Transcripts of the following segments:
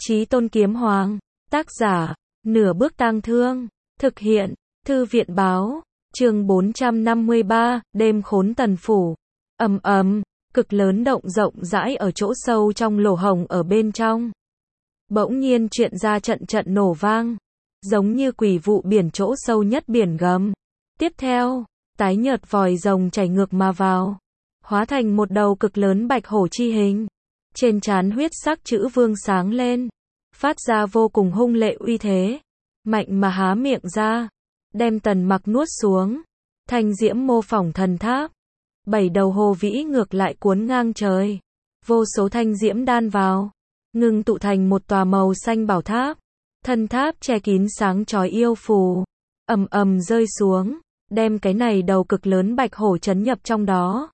Chí Tôn Kiếm Hoàng. Tác giả, Nửa Bước Tang Thương. Thực hiện, Thư viện Báo. Chương 453, Đêm Khốn Tần Phủ. Ầm ầm, cực lớn động rộng rãi ở chỗ sâu trong lỗ hổng ở bên trong. Bỗng nhiên truyền ra trận trận nổ vang, giống như quỷ vụ biển chỗ sâu nhất biển gầm. Tiếp theo, tái nhợt vòi rồng chảy ngược mà vào, hóa thành một đầu cực lớn bạch hổ chi hình. Trên trán huyết sắc chữ vương sáng lên, phát ra vô cùng hung lệ uy thế, mạnh mà há miệng ra, đem Tần Mặc nuốt xuống. Thanh diễm mô phỏng thần tháp, 7 đầu hồ vĩ ngược lại cuốn ngang trời, vô số thanh diễm đan vào, ngưng tụ thành một tòa màu xanh bảo tháp. Thân tháp che kín sáng chói yêu phù, ầm ầm rơi xuống, đem cái này đầu cực lớn bạch hổ trấn nhập trong đó.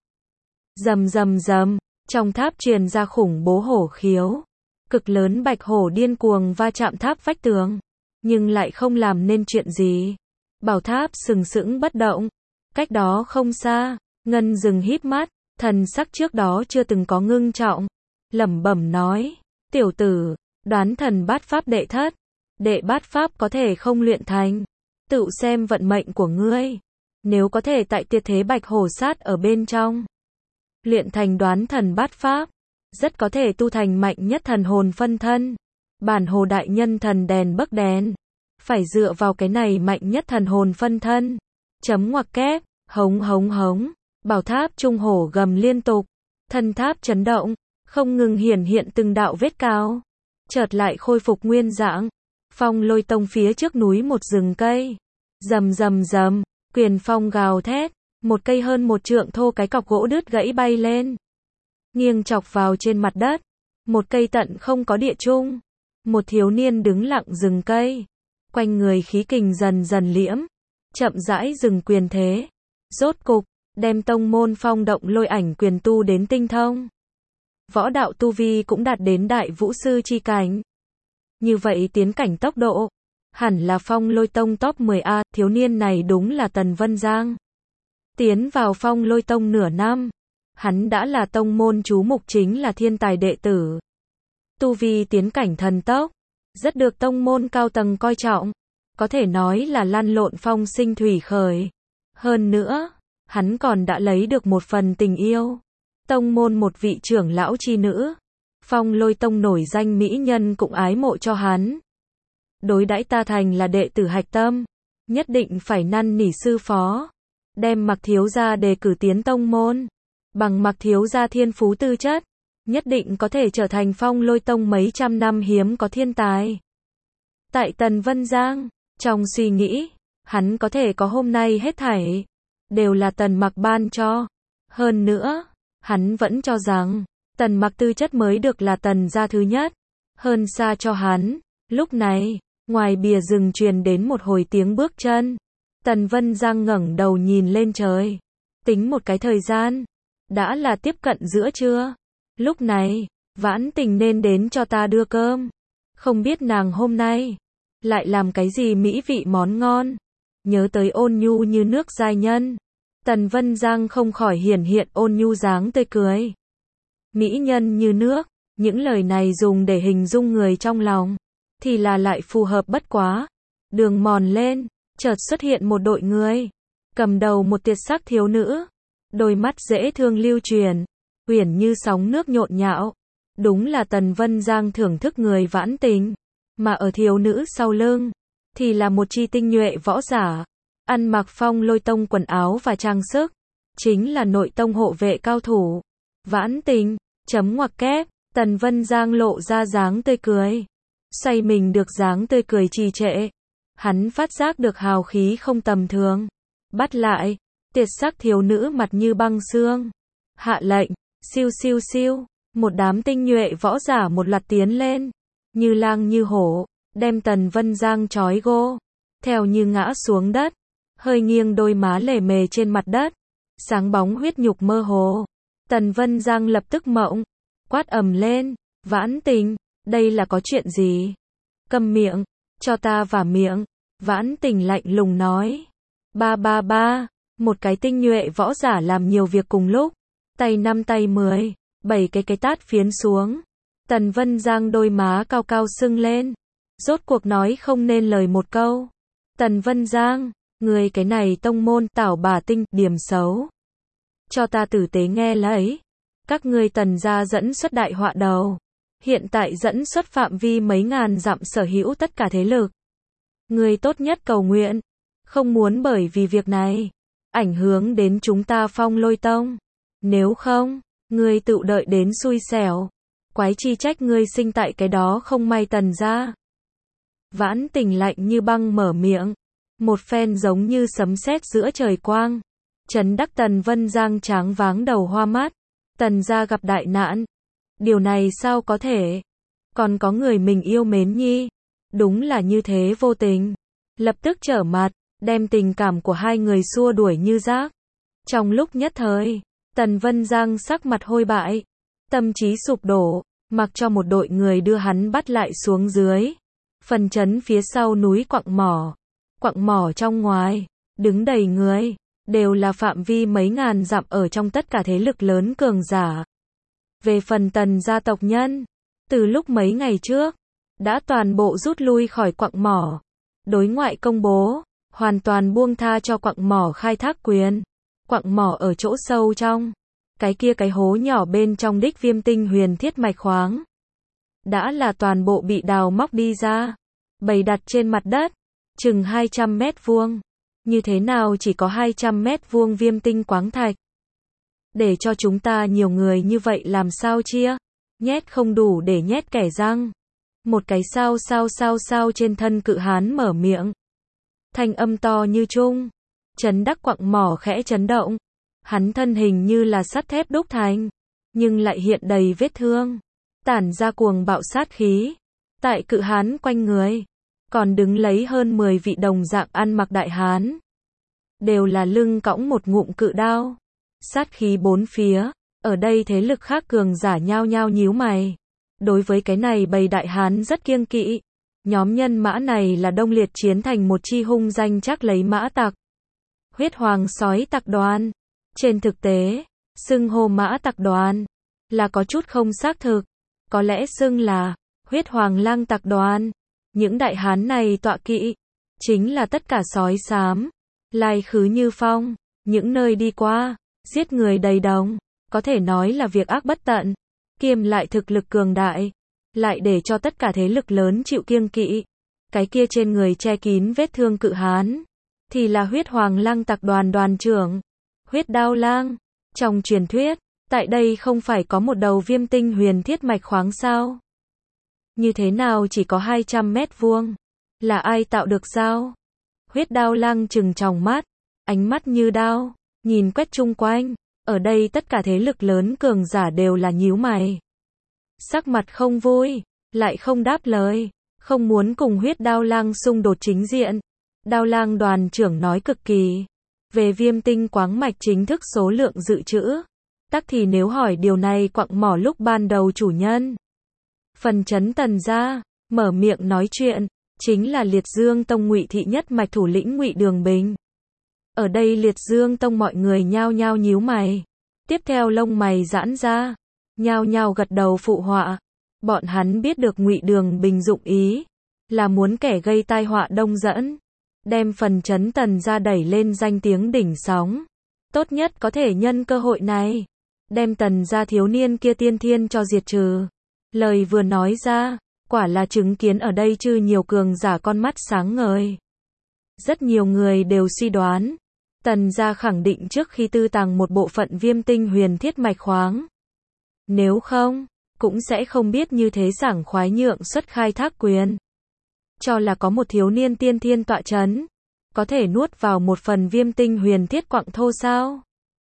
Rầm rầm rầm, trong tháp truyền ra khủng bố hổ khiếu. Cực lớn bạch hổ điên cuồng va chạm tháp vách tường, nhưng lại không làm nên chuyện gì. Bảo tháp sừng sững bất động. Cách đó không xa, Ngân Dừng híp mắt, thần sắc trước đó chưa từng có ngưng trọng, lẩm bẩm nói: "Tiểu tử, đoán thần bát pháp đệ thất, đệ bát pháp có thể không luyện thành, tự xem vận mệnh của ngươi. Nếu có thể tại tuyệt thế bạch hổ sát ở bên trong, luyện thành đoán thần bát pháp, rất có thể tu thành mạnh nhất thần hồn phân thân, bản hồ đại nhân thần đèn bấc đèn. Phải dựa vào cái này mạnh nhất thần hồn phân thân." Chấm ngoặc kép, hống hống hống, bảo tháp trung hổ gầm liên tục, thân tháp chấn động, không ngừng hiển hiện từng đạo vết cào, chợt lại khôi phục nguyên dạng. Phong Lôi Tông phía trước núi một rừng cây, rầm rầm rầm, quyền phong gào thét, một cây hơn 1 trượng thô cái cọc gỗ đứt gãy bay lên, nghiêng chọc vào trên mặt đất. Một cây tận không có địa chung, một thiếu niên đứng lặng rừng cây, quanh người khí kình dần dần liễm, chậm rãi dừng quyền thế, rốt cục đem tông môn Phong Động Lôi Ảnh quyền tu đến tinh thông. Võ đạo tu vi cũng đạt đến đại vũ sư chi cảnh. Như vậy tiến cảnh tốc độ, hẳn là Phong Lôi Tông top 10A. Thiếu niên này đúng là Tần Vân Giang. Tiến vào Phong Lôi Tông nửa năm, hắn đã là tông môn chú mục, chính là thiên tài đệ tử. Tu vi tiến cảnh thần tốc, rất được tông môn cao tầng coi trọng, có thể nói là lăn lộn phong sinh thủy khởi. Hơn nữa, hắn còn đã lấy được một phần tình yêu. Tông môn một vị trưởng lão chi nữ, Phong Lôi Tông nổi danh mỹ nhân cũng ái mộ cho hắn. Đối đãi ta thành là đệ tử hạch tâm, nhất định phải năn nỉ sư phó, đem Mặc thiếu gia đề cử tiến tông môn. Bằng Mặc thiếu gia thiên phú tư chất, nhất định có thể trở thành Phong Lôi Tông mấy trăm năm hiếm có thiên tài. Tại Tần Vân Giang, trong suy nghĩ, hắn có thể có hôm nay hết thảy, đều là Tần Mặc ban cho. Hơn nữa, hắn vẫn cho rằng, Tần Mặc tư chất mới được là Tần gia thứ nhất, hơn xa cho hắn. Lúc này, ngoài bìa rừng truyền đến một hồi tiếng bước chân. Tần Vân Giang ngẩng đầu nhìn lên trời, tính một cái thời gian, đã là tiếp cận giữa trưa. Lúc này, Vãn Tình nên đến cho ta đưa cơm. Không biết nàng hôm nay lại làm cái gì mỹ vị món ngon. Nhớ tới ôn nhu như nước giai nhân, Tần Vân Giang không khỏi hiển hiện ôn nhu dáng tươi cười. Mỹ nhân như nước, những lời này dùng để hình dung người trong lòng, thì là lại phù hợp bất quá. Đường mòn lên, chợt xuất hiện một đội người, cầm đầu một tuyệt sắc thiếu nữ, đôi mắt dễ thương lưu truyền, uyển như sóng nước nhộn nhạo. Đúng là Tần Vân Giang thưởng thức người Vãn Tình, mà ở thiếu nữ sau lưng, thì là một chi tinh nhuệ võ giả, ăn mặc Phong Lôi Tông quần áo và trang sức, chính là nội tông hộ vệ cao thủ. Vãn Tình, chấm ngoặc kép, Tần Vân Giang lộ ra dáng tươi cười, xoay mình được dáng tươi cười trì trệ. Hắn phát giác được hào khí không tầm thường, bắt lại, tuyệt sắc thiếu nữ mặt như băng xương, hạ lệnh, siêu siêu siêu, một đám tinh nhuệ võ giả một loạt tiến lên, như lang như hổ, đem Tần Vân Giang trói gô, theo như ngã xuống đất, hơi nghiêng đôi má lề mề trên mặt đất, sáng bóng huyết nhục mơ hồ. Tần Vân Giang lập tức mộng, quát ầm lên: "Vãn Tình, đây là có chuyện gì? Câm miệng, cho ta vả miệng." Vãn Tình lạnh lùng nói. Ba ba ba, một cái tinh nhuệ võ giả làm nhiều việc cùng lúc, tay 5 tay 10, 7 cái tát phiến xuống. Tần Vân Giang đôi má cao cao sưng lên. Rốt cuộc nói không nên lời một câu. Tần Vân Giang, người cái này tông môn tảo bà tinh, điểm xấu. Cho ta tử tế nghe lấy. Các ngươi Tần gia dẫn xuất đại họa đầu. Hiện tại dẫn xuất phạm vi mấy ngàn dặm sở hữu tất cả thế lực. Người tốt nhất cầu nguyện. Không muốn bởi vì việc này ảnh hưởng đến chúng ta Phong Lôi Tông. Nếu không, ngươi tự đợi đến xui xẻo. Quái chi trách ngươi sinh tại cái đó không may Tần gia. Vãn Tình lạnh như băng mở miệng. Một phen giống như sấm sét giữa trời quang. Chấn đắc Tần Vân Giang tráng váng đầu hoa mắt. Tần gia gặp đại nạn. Điều này sao có thể? Còn có người mình yêu mến nhi. Đúng là như thế vô tình. Lập tức trở mặt, đem tình cảm của hai người xua đuổi như rác. Trong lúc nhất thời, Tần Vân Giang sắc mặt hôi bại. Tâm trí sụp đổ, mặc cho một đội người đưa hắn bắt lại xuống dưới. Phần trấn phía sau núi quặng mỏ trong ngoài, đứng đầy người, đều là phạm vi mấy ngàn dặm ở trong tất cả thế lực lớn cường giả. Về phần Tần gia tộc nhân, từ lúc mấy ngày trước, đã toàn bộ rút lui khỏi quặng mỏ. Đối ngoại công bố, hoàn toàn buông tha cho quặng mỏ khai thác quyền. Quặng mỏ ở chỗ sâu trong, cái hố nhỏ bên trong đích Viêm Tinh Huyền Thiết mạch khoáng. Đã là toàn bộ bị đào móc đi ra, bày đặt trên mặt đất, chừng 200 mét vuông. Như thế nào chỉ có 200 mét vuông viêm tinh quáng thạch? Để cho chúng ta nhiều người như vậy làm sao chia? Nhét không đủ để nhét kẻ răng. Một cái sao trên thân cự hán mở miệng. Thanh âm to như trung. Chấn đắc quặng mỏ khẽ chấn động. Hắn thân hình như là sắt thép đúc thành, nhưng lại hiện đầy vết thương. Tản ra cuồng bạo sát khí. Tại cự hán quanh người, còn đứng lấy hơn 10 vị đồng dạng ăn mặc đại hán. Đều là lưng cõng một ngụm cự đao. Sát khí bốn phía. Ở đây thế lực khác cường giả nhao nhao nhíu mày. Đối với cái này bầy đại hán rất kiêng kỵ. Nhóm nhân mã này là đông liệt chiến thành một chi hung danh chắc lấy mã tặc. Huyết Hoàng Sói Tặc Đoàn. Trên thực tế, xưng hô mã tặc đoàn là có chút không xác thực. Có lẽ xưng là Huyết Hoàng Lang Tặc Đoàn. Những đại hán này tọa kỵ chính là tất cả sói xám, lai khứ như phong, những nơi đi qua, giết người đầy đồng, có thể nói là việc ác bất tận, kiêm lại thực lực cường đại, lại để cho tất cả thế lực lớn chịu kiêng kỵ. Cái kia trên người che kín vết thương cự hán, thì là Huyết Hoàng Lang Tặc Đoàn đoàn trưởng, Huyết Đao Lang. Trong truyền thuyết, tại đây không phải có một đầu Viêm Tinh Huyền Thiết mạch khoáng sao? Như thế nào chỉ có 200 mét vuông? Là ai tạo được sao? Huyết Đao Lang trừng tròng mắt, ánh mắt như đao, nhìn quét chung quanh. Ở đây tất cả thế lực lớn cường giả đều là nhíu mày. Sắc mặt không vui, lại không đáp lời, không muốn cùng Huyết Đao Lang xung đột chính diện. Đao Lang đoàn trưởng nói cực kỳ. Về viêm tinh quáng mạch chính thức số lượng dự trữ. Tắc thì nếu hỏi điều này quặng mỏ lúc ban đầu chủ nhân. Phần trấn Tần gia, mở miệng nói chuyện, chính là Liệt Dương Tông Ngụy thị nhất mạch thủ lĩnh Ngụy Đường Bình. Ở đây Liệt Dương Tông mọi người nhao nhao nhíu mày. Tiếp theo lông mày giãn ra, nhao nhao gật đầu phụ họa. Bọn hắn biết được Ngụy Đường Bình dụng ý là muốn kẻ gây tai họa đông dẫn, đem phần trấn Tần gia đẩy lên danh tiếng đỉnh sóng. Tốt nhất có thể nhân cơ hội này, đem Tần gia thiếu niên kia tiên thiên cho diệt trừ. Lời vừa nói ra, quả là chứng kiến ở đây chư nhiều cường giả con mắt sáng ngời. Rất nhiều người đều suy đoán, Tần gia khẳng định trước khi tư tàng một bộ phận Viêm Tinh Huyền Thiết mạch khoáng. Nếu không, cũng sẽ không biết như thế sảng khoái nhượng xuất khai thác quyền. Cho là có một thiếu niên tiên thiên tọa chấn, có thể nuốt vào một phần Viêm Tinh Huyền Thiết quặng thô sao?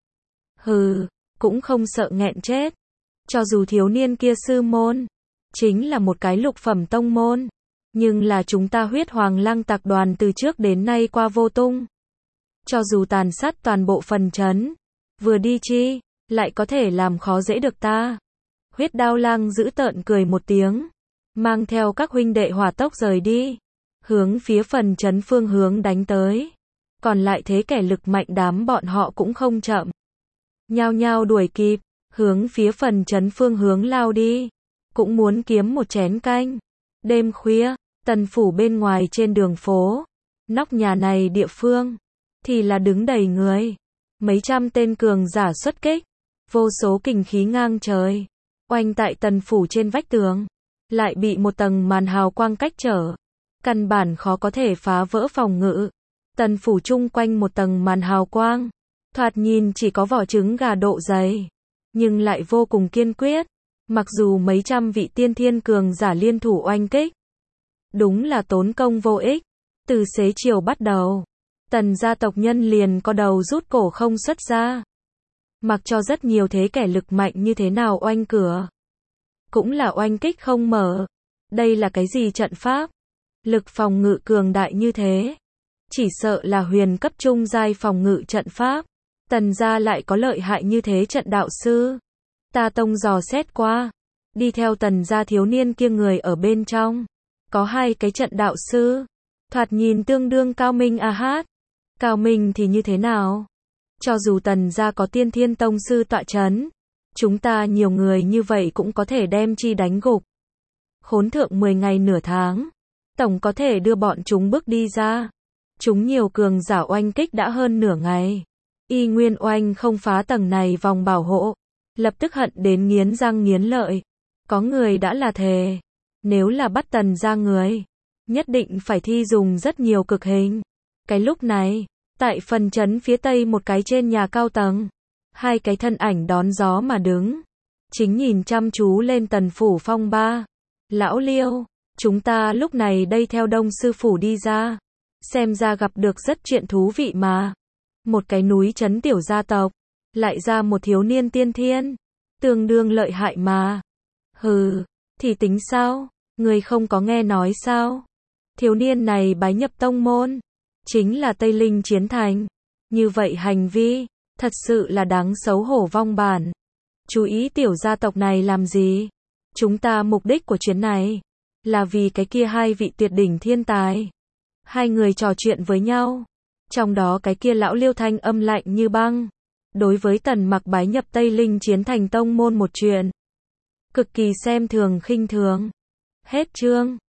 Hừ, cũng không sợ nghẹn chết. Cho dù thiếu niên kia sư môn chính là một cái lục phẩm tông môn, nhưng là chúng ta Huyết Hoàng Lang Tặc Đoàn từ trước đến nay qua vô tung. Cho dù tàn sát toàn bộ phần trấn, vừa đi chi, lại có thể làm khó dễ được ta. Huyết Đao Lang dữ tợn cười một tiếng, mang theo các huynh đệ hỏa tốc rời đi, hướng phía phần trấn phương hướng đánh tới. Còn lại thế kẻ lực mạnh đám bọn họ cũng không chậm, nhao nhao đuổi kịp, hướng phía phần trấn phương hướng lao đi. cũng muốn kiếm một chén canh. Đêm khuya, Tần phủ bên ngoài trên đường phố, nóc nhà này địa phương, thì là đứng đầy người. Mấy trăm tên cường giả xuất kích, vô số kình khí ngang trời, oanh tại Tần phủ trên vách tường, lại bị một tầng màn hào quang cách trở, căn bản khó có thể phá vỡ phòng ngự. Tần phủ chung quanh một tầng màn hào quang, thoạt nhìn chỉ có vỏ trứng gà độ dày, nhưng lại vô cùng kiên quyết. Mặc dù mấy trăm vị tiên thiên cường giả liên thủ oanh kích, đúng là tốn công vô ích. Từ xế chiều bắt đầu, Tần gia tộc nhân liền có đầu rút cổ không xuất ra. Mặc cho rất nhiều thế kẻ lực mạnh như thế nào oanh cửa, cũng là oanh kích không mở. Đây là cái gì trận pháp? Lực phòng ngự cường đại như thế, chỉ sợ là huyền cấp trung giai phòng ngự trận pháp. Tần gia lại có lợi hại như thế trận đạo sư. Ta tông dò xét qua, đi theo Tần gia thiếu niên kia người ở bên trong, có 2 cái trận đạo sư, thoạt nhìn tương đương cao minh a hát. Cao minh thì như thế nào? Cho dù Tần gia có tiên thiên tông sư tọa chấn, chúng ta nhiều người như vậy cũng có thể đem chi đánh gục. Khốn thượng 10 ngày nửa tháng, tổng có thể đưa bọn chúng bước đi ra. Chúng nhiều cường giả oanh kích đã hơn nửa ngày, y nguyên oanh không phá tầng này vòng bảo hộ, lập tức hận đến nghiến răng nghiến lợi. Có người đã là thề, nếu là bắt Tần gia người, nhất định phải thi dùng rất nhiều cực hình. Cái lúc này, tại phần trấn phía tây một cái trên nhà cao tầng, 2 cái thân ảnh đón gió mà đứng, chính nhìn chăm chú lên Tần phủ phong ba. Lão Liêu, chúng ta lúc này đây theo Đông sư phủ đi ra, xem ra gặp được rất chuyện thú vị mà. Một cái núi trấn tiểu gia tộc, lại ra một thiếu niên tiên thiên, tương đương lợi hại mà. Hừ, thì tính sao? Người không có nghe nói sao? Thiếu niên này bái nhập tông môn, chính là Tây Linh Chiến Thành. Như vậy hành vi, thật sự là đáng xấu hổ vong bản. Chú ý tiểu gia tộc này làm gì? Chúng ta mục đích của chuyến này, là vì cái kia 2 vị tuyệt đỉnh thiên tài. 2 người trò chuyện với nhau. Trong đó cái kia lão Liêu thanh âm lạnh như băng. Đối với Tần Mặc bái nhập Tây Linh Chiến Thành tông môn một chuyện, cực kỳ xem thường khinh thường. Hết chương.